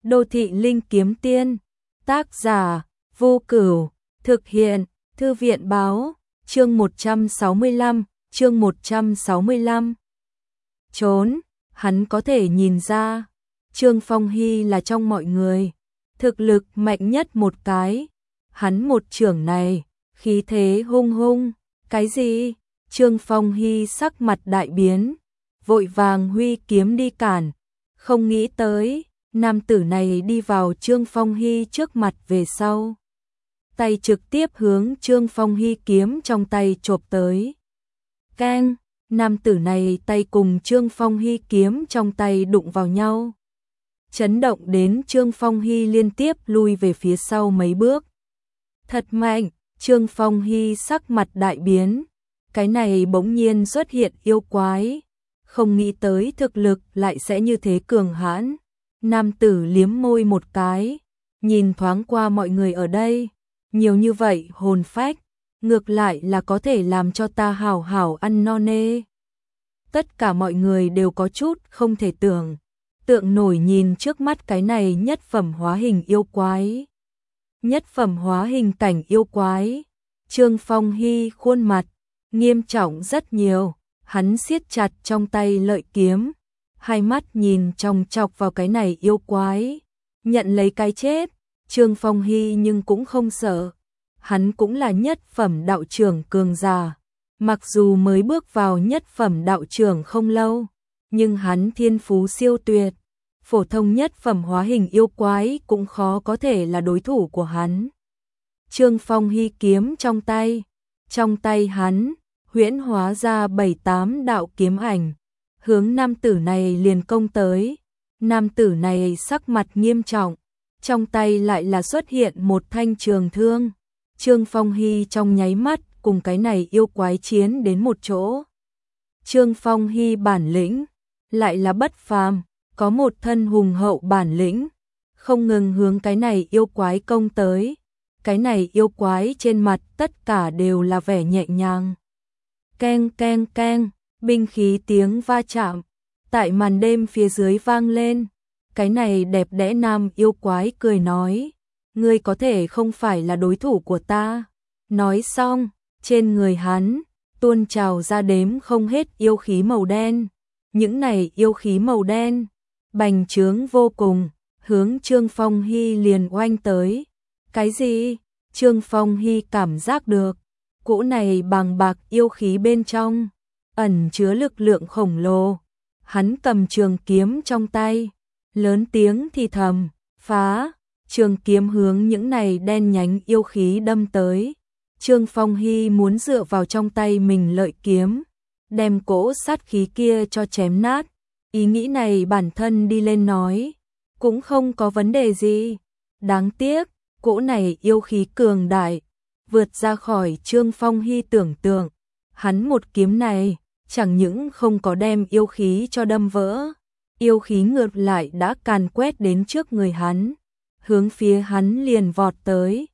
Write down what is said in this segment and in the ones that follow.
Đô thị linh kiếm tiên, tác giả, Vô Cửu, thực hiện, Thư viện báo, chương 165, chương 165. Trốn, hắn có thể nhìn ra, Trương Phong Hy là trong mọi người, thực lực mạnh nhất một cái, hắn một chưởng này, khí thế hung hung, cái gì? Trương Phong Hy sắc mặt đại biến, vội vàng huy kiếm đi cản, không nghĩ tới, nam tử này đi vào Trương Phong Hy trước mặt về sau. Tay trực tiếp hướng Trương Phong Hy kiếm trong tay chộp tới. Keng, nam tử này tay cùng Trương Phong Hy kiếm trong tay đụng vào nhau. Chấn động đến Trương Phong Hy liên tiếp lui về phía sau mấy bước. Thật mạnh, Trương Phong Hy sắc mặt đại biến. Cái này bỗng nhiên xuất hiện yêu quái. Không nghĩ tới thực lực lại sẽ như thế cường hãn. Nam tử liếm môi một cái, nhìn thoáng qua mọi người ở đây. Nhiều như vậy hồn phách, ngược lại là có thể làm cho ta hảo hảo ăn no nê. Tất cả mọi người đều có chút không thể tượng nổi nhìn trước mắt cái này nhất phẩm hóa hình yêu quái. Nhất phẩm hóa hình cảnh yêu quái. Trương Phong Hy khuôn mặt nghiêm trọng rất nhiều, hắn siết chặt trong tay lợi kiếm, hai mắt nhìn chòng chọc vào cái này yêu quái, nhận lấy cái chết. Trương Phong Hy nhưng cũng không sợ, hắn cũng là nhất phẩm đạo trưởng cường giả, mặc dù mới bước vào nhất phẩm đạo trưởng không lâu, nhưng hắn thiên phú siêu tuyệt, phổ thông nhất phẩm hóa hình yêu quái cũng khó có thể là đối thủ của hắn. Trương Phong Hy kiếm trong tay hắn huyễn hóa ra 7-8 đạo kiếm ảnh, hướng nam tử này liền công tới. Nam tử này sắc mặt nghiêm trọng, trong tay lại là xuất hiện một thanh trường thương. Trương Phong Hy trong nháy mắt cùng cái này yêu quái chiến đến một chỗ. Trương Phong Hy bản lĩnh lại là bất phàm, có một thân hùng hậu bản lĩnh, không ngừng hướng cái này yêu quái công tới. Cái này yêu quái trên mặt tất cả đều là vẻ nhẹ nhàng. Keng keng keng, binh khí tiếng va chạm tại màn đêm phía dưới vang lên. Cái này đẹp đẽ nam yêu quái cười nói, ngươi có thể không phải là đối thủ của ta. Nói xong, trên người hắn tuôn trào ra đếm không hết yêu khí màu đen. Những này yêu khí màu đen bành trướng vô cùng, hướng Trương Phong Hy liền oanh tới. Cái gì? Trương Phong Hy cảm giác được, cỗ này bàng bạc yêu khí bên trong ẩn chứa lực lượng khổng lồ. Hắn cầm trường kiếm trong tay, lớn tiếng thì thầm, phá. Trường kiếm hướng những này đen nhánh yêu khí đâm tới. Trương Phong Hy muốn dựa vào trong tay mình lợi kiếm, đem cỗ sát khí kia cho chém nát. Ý nghĩ này bản thân đi lên nói, cũng không có vấn đề gì. Đáng tiếc, cỗ này yêu khí cường đại, vượt ra khỏi Trương Phong Hy tưởng tượng. Hắn một kiếm này, chẳng những không có đem yêu khí cho đâm vỡ, yêu khí ngược lại đã càn quét đến trước người hắn, hướng phía hắn liền vọt tới.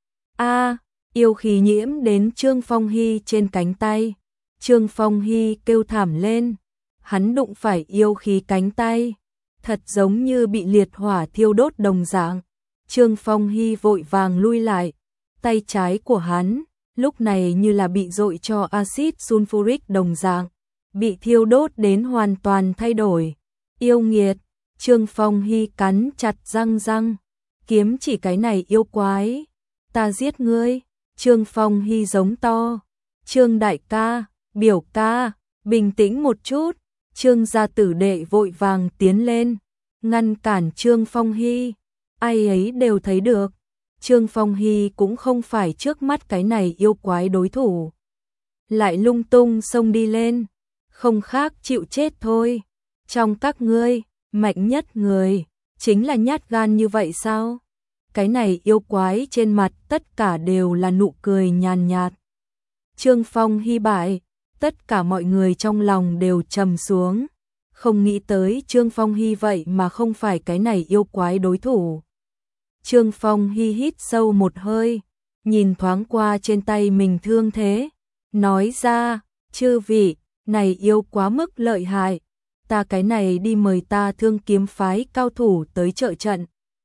Yêu khí nhiễm đến Trương Phong Hy trên cánh tay. Trương Phong Hy kêu thảm lên, hắn đụng phải yêu khí cánh tay, thật giống như bị liệt hỏa thiêu đốt đồng dạng. Trương Phong Hy vội vàng lui lại, tay trái của hắn lúc này như là bị dội cho axit sulfuric đồng dạng, bị thiêu đốt đến hoàn toàn thay đổi. Yêu nghiệt, Trương Phong Hy cắn chặt răng, kiếm chỉ cái này yêu quái, ta giết ngươi. Trương Phong Hy giống to, Trương đại ca, biểu ca, bình tĩnh một chút. Trương gia tử đệ vội vàng tiến lên, ngăn cản Trương Phong Hy. Ai ấy đều thấy được, Trương Phong Hy cũng không phải trước mắt cái này yêu quái đối thủ. Lại lung tung xông đi lên, không khác chịu chết thôi. Trong các ngươi, mạnh nhất người, chính là nhát gan như vậy sao? Cái này yêu quái trên mặt tất cả đều là nụ cười nhàn nhạt. Trương Phong Hy bại, tất cả mọi người trong lòng đều trầm xuống. Không nghĩ tới Trương Phong Hy vậy mà không phải cái này yêu quái đối thủ. Trương Phong Hy hít sâu một hơi, nhìn thoáng qua trên tay mình thương thế, nói ra, chư vị, này yêu quá mức lợi hại, ta cái này đi mời ta Thương Kiếm phái cao thủ tới trợ trận.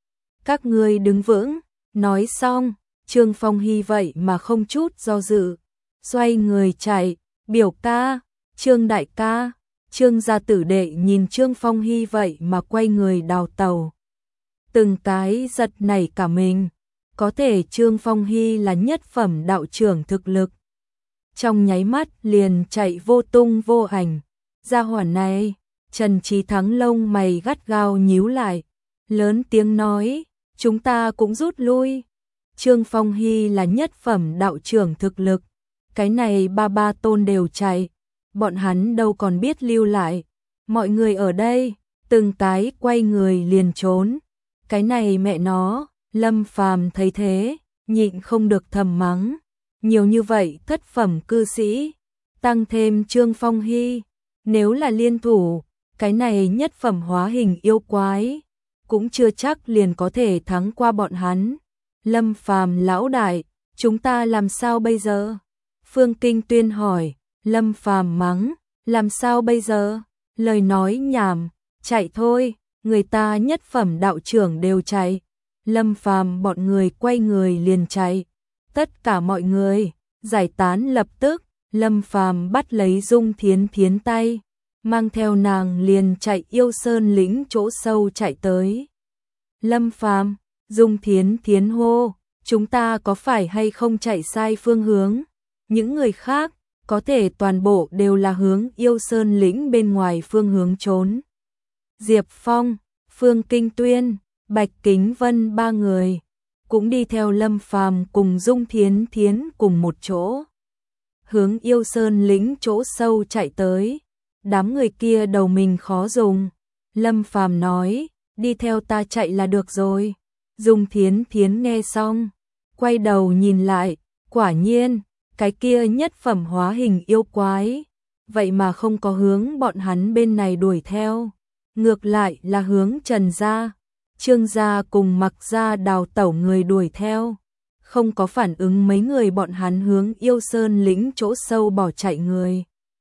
các ngươi đứng vững. Nói xong, Trương Phong Hy vậy mà không chút do dự, xoay người chạy. Biểu ca, Trương đại ca. Trương gia tử đệ nhìn Trương Phong Hy vậy mà quay người đào tàu. Từng cái giật nảy cả mình, có thể Trương Phong Hy là nhất phẩm đạo trưởng thực lực. Trong nháy mắt liền chạy vô tung vô ảnh. Gia hỏa này, Trần Chí Thắng lông mày gắt gao nhíu lại, lớn tiếng nói, chúng ta cũng rút lui. Trương Phong Hy là nhất phẩm đạo trưởng thực lực, cái này ba tôn đều chạy, bọn hắn đâu còn biết lưu lại. Mọi người ở đây, từng cái quay người liền trốn. Cái này mẹ nó, Lâm Phàm thấy thế, nhịn không được thầm mắng. Nhiều như vậy thất phẩm cư sĩ, tăng thêm Trương Phong Hy, nếu là liên thủ, cái này nhất phẩm hóa hình yêu quái, cũng chưa chắc liền có thể thắng qua bọn hắn. Lâm Phàm lão đại, chúng ta làm sao bây giờ? Phương Kinh Tuyên hỏi. Lâm Phàm mắng, làm sao bây giờ? Lời nói nhảm, chạy thôi, người ta nhất phẩm đạo trưởng đều chạy. Lâm Phàm bọn người quay người liền chạy. Tất cả mọi người giải tán lập tức. Lâm Phàm bắt lấy Dung Thiến Thiến tay, mang theo nàng liền chạy Yêu Sơn lĩnh chỗ sâu chạy tới. Lâm Phàm, Dung Thiến Thiến hô, chúng ta có phải hay không chạy sai phương hướng? Những người khác có thể toàn bộ đều là hướng Yêu Sơn lĩnh bên ngoài phương hướng trốn. Diệp Phong, Phương Kinh Tuyên, Bạch Kính Vân ba người cũng đi theo Lâm Phàm cùng Dung Thiến Thiến cùng một chỗ, hướng Yêu Sơn lĩnh chỗ sâu chạy tới. Đám người kia đầu mình khó dùng. Lâm Phàm nói, đi theo ta chạy là được rồi. Dung Thiến Thiến nghe xong, quay đầu nhìn lại, quả nhiên, cái kia nhất phẩm hóa hình yêu quái, vậy mà không có hướng bọn hắn bên này đuổi theo, ngược lại là hướng Trần gia, Trương gia cùng Mặc gia đào tẩu người đuổi theo, không có phản ứng mấy người bọn hắn hướng Yêu Sơn lĩnh chỗ sâu bỏ chạy người.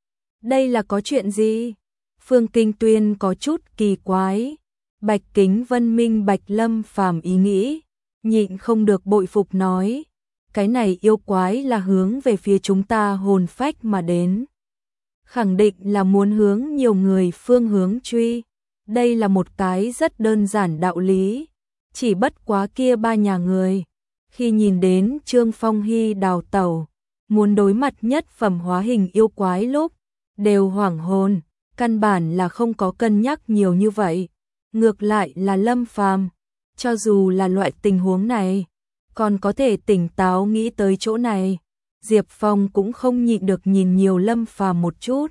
Đây là có chuyện gì? Phương Kinh Tuyên có chút kỳ quái. Bạch Kính Vân minh bạch Lâm Phàm ý nghĩ, nhịn không được bội phục nói, cái này yêu quái là hướng về phía chúng ta hồn phách mà đến. Khẳng định là muốn hướng nhiều người phương hướng truy. Đây là một cái rất đơn giản đạo lý, chỉ bất quá kia ba nhà người, khi nhìn đến Trương Phong Hy đào tẩu, muốn đối mặt nhất phẩm hóa hình yêu quái lúc, đều hoảng hồn, căn bản là không có cân nhắc nhiều như vậy. Ngược lại là Lâm Phàm, cho dù là loại tình huống này, còn có thể tỉnh táo nghĩ tới chỗ này. Diệp Phong cũng không nhịn được nhìn nhiều Lâm Phàm một chút.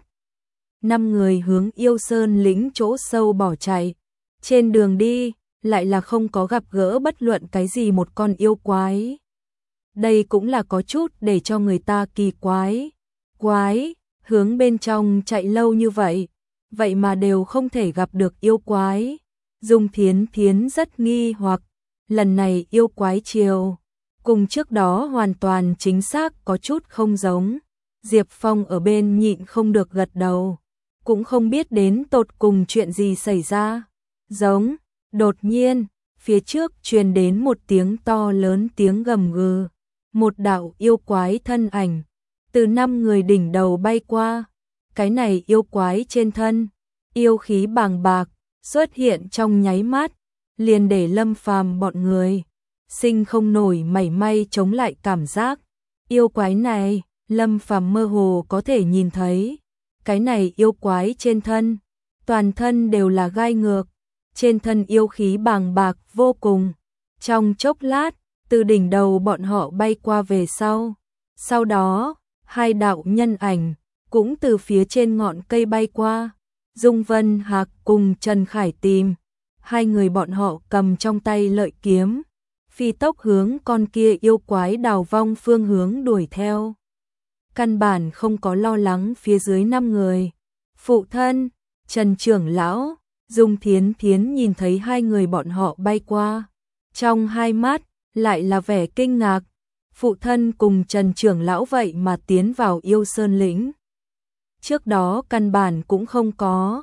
5 người hướng Yêu Sơn lĩnh chỗ sâu bỏ chạy. Trên đường đi, lại là không có gặp gỡ bất luận cái gì một con yêu quái. Đây cũng là có chút để cho người ta kỳ quái. Quái, hướng bên trong chạy lâu như vậy, vậy mà đều không thể gặp được yêu quái. Dung Thiến Thiến rất nghi hoặc, lần này yêu quái chiều, cùng trước đó hoàn toàn chính xác có chút không giống. Diệp Phong ở bên nhịn không được gật đầu, cũng không biết đến tột cùng chuyện gì xảy ra. Giống, đột nhiên, phía trước truyền đến một tiếng to lớn tiếng gầm gừ, một đạo yêu quái thân ảnh, từ 5 người đỉnh đầu bay qua. Cái này yêu quái trên thân, yêu khí bàng bạc, xuất hiện trong nháy mắt, liền để Lâm Phàm bọn người sinh không nổi mảy may chống lại cảm giác. Yêu quái này, Lâm Phàm mơ hồ có thể nhìn thấy, cái này yêu quái trên thân, toàn thân đều là gai ngược, trên thân yêu khí bàng bạc vô cùng. Trong chốc lát, từ đỉnh đầu bọn họ bay qua về sau. Sau đó, 2 đạo nhân ảnh cũng từ phía trên ngọn cây bay qua. Dung Vân Hạc cùng Trần Khải Tìm, 2 người bọn họ cầm trong tay lợi kiếm, phi tốc hướng con kia yêu quái đào vong phương hướng đuổi theo. Căn bản không có lo lắng phía dưới 5 người. Phụ thân, Trần trưởng lão, Dung Thiến Thiến nhìn thấy 2 người bọn họ bay qua, trong hai mắt lại là vẻ kinh ngạc. Phụ thân cùng Trần trưởng lão vậy mà tiến vào Yêu Sơn lĩnh. Trước đó căn bản cũng không có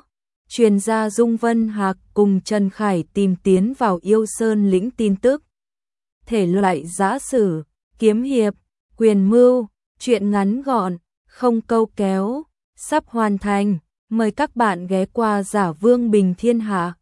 Chuyên gia Dung Vân Hạc cùng Trần Khải tìm tiến vào Yêu Sơn lĩnh tin tức. Thể loại giã sử, kiếm hiệp, quyền mưu, truyện ngắn gọn, không câu kéo, sắp hoàn thành. Mời các bạn ghé qua Giả Vương Bình Thiên Hạ.